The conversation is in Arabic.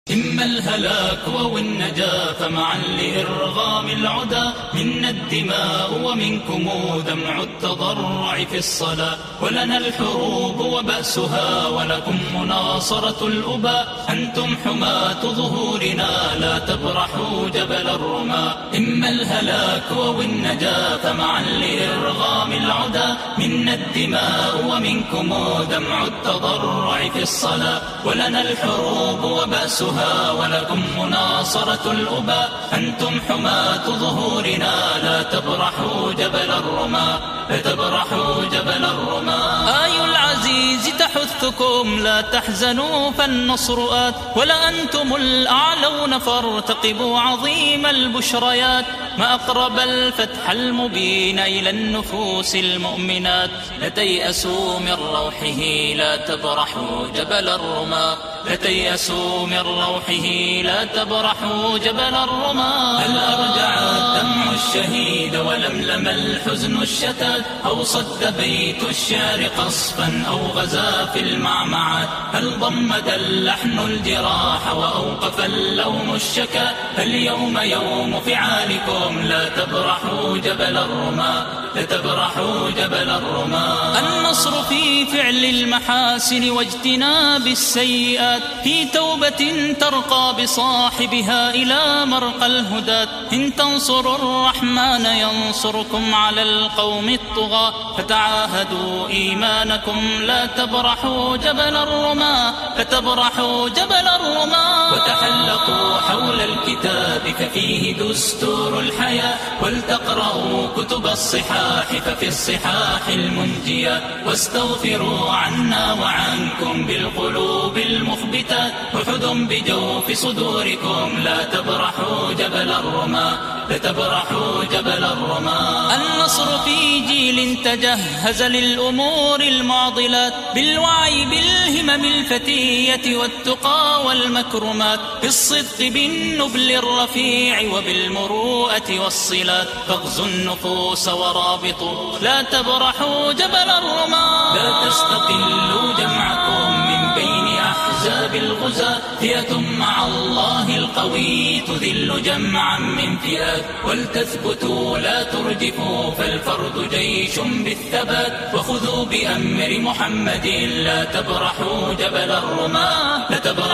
إما الهلاك أو النجاة فمعا لإرغام العدا، منا الدماء ومنكم دمع التضرع في الصلاة، ولنا الحروب وبأسها ولكم مناصرة الأباء، أنتم حماة ظهورنا لا تبرحوا جبل الرماة. إما الهلاك أو النجاة فمعا لإرغام العدا، منا الدماء ومنكم دمع التضرع في الصلاة، ولنا الحروب وبأسها ولكم مناصرة الأباء، أنتم حماة ظهورنا لا تبرحوا جبل الرماة، لا تبرحوا جبل الرماة. آي العزيز تحثكم لا تحزنوا فالنصر آت، ولأنتم الأعلون فارتقبوا عظيم البشريات، ما أقرب الفتح المبين إلى النفوس المؤمنات، لا تيأسوا من روحه لا تبرحوا جبل الرماة، لا تيأسوا من روحه لا تبرحوا جبل الرماة. هل أرجع الدمع الشهيد ولملم الحزن الشتات، أو صد بيت الشعر قصفا أو غزا في المعمعات، هل ضمد اللحن الجراح وأوقف اللوم الشكا، فاليوم يوم فعالكم لا تبرحوا جبل الرماة، لا تبرحوا جبل الرماة. النصر في فعل المحاسن واجتناب السيئات، في توبة ترقى بصاحبها إلى مرقى الهداة، إن تنصروا الرحمن ينصركم على القوم الطغاة، فتعاهدوا إيمانكم لا تبرحوا جبل الرماة، لا تبرحوا جبل الرماة. وتحلقوا حول الكتاب ففيه دستور الحياة، ولتقرأوا كتب الصحاح ففي الصحاح المنجية، واستغفروا عنا وعنكم بالقلوب المخبتات، أحد بجوف صدوركم لا تبرحوا جبل الرماة، لا تبرحوا جبل الرماة. النصر في جيل تجهز للأمور المعضلات، بالوعي بالهمم الفتية والتقى والمكرمات، بالصدق بالنبل الرفيع وبالمروءة والصلات، فاغزوا النفوس ورابطوا لا تبرحوا جبل الرماة. لا تستقلوا جمعكم من بين أحزاب الغزاة، فئة مع الله القوي تذل جمعا من فئات، ولتثبتوا لا ترجفوا فالفرد جيش بالثبات، وخذوا بأمر محمد لا تبرحوا جبل الرماة، لا تبرحوا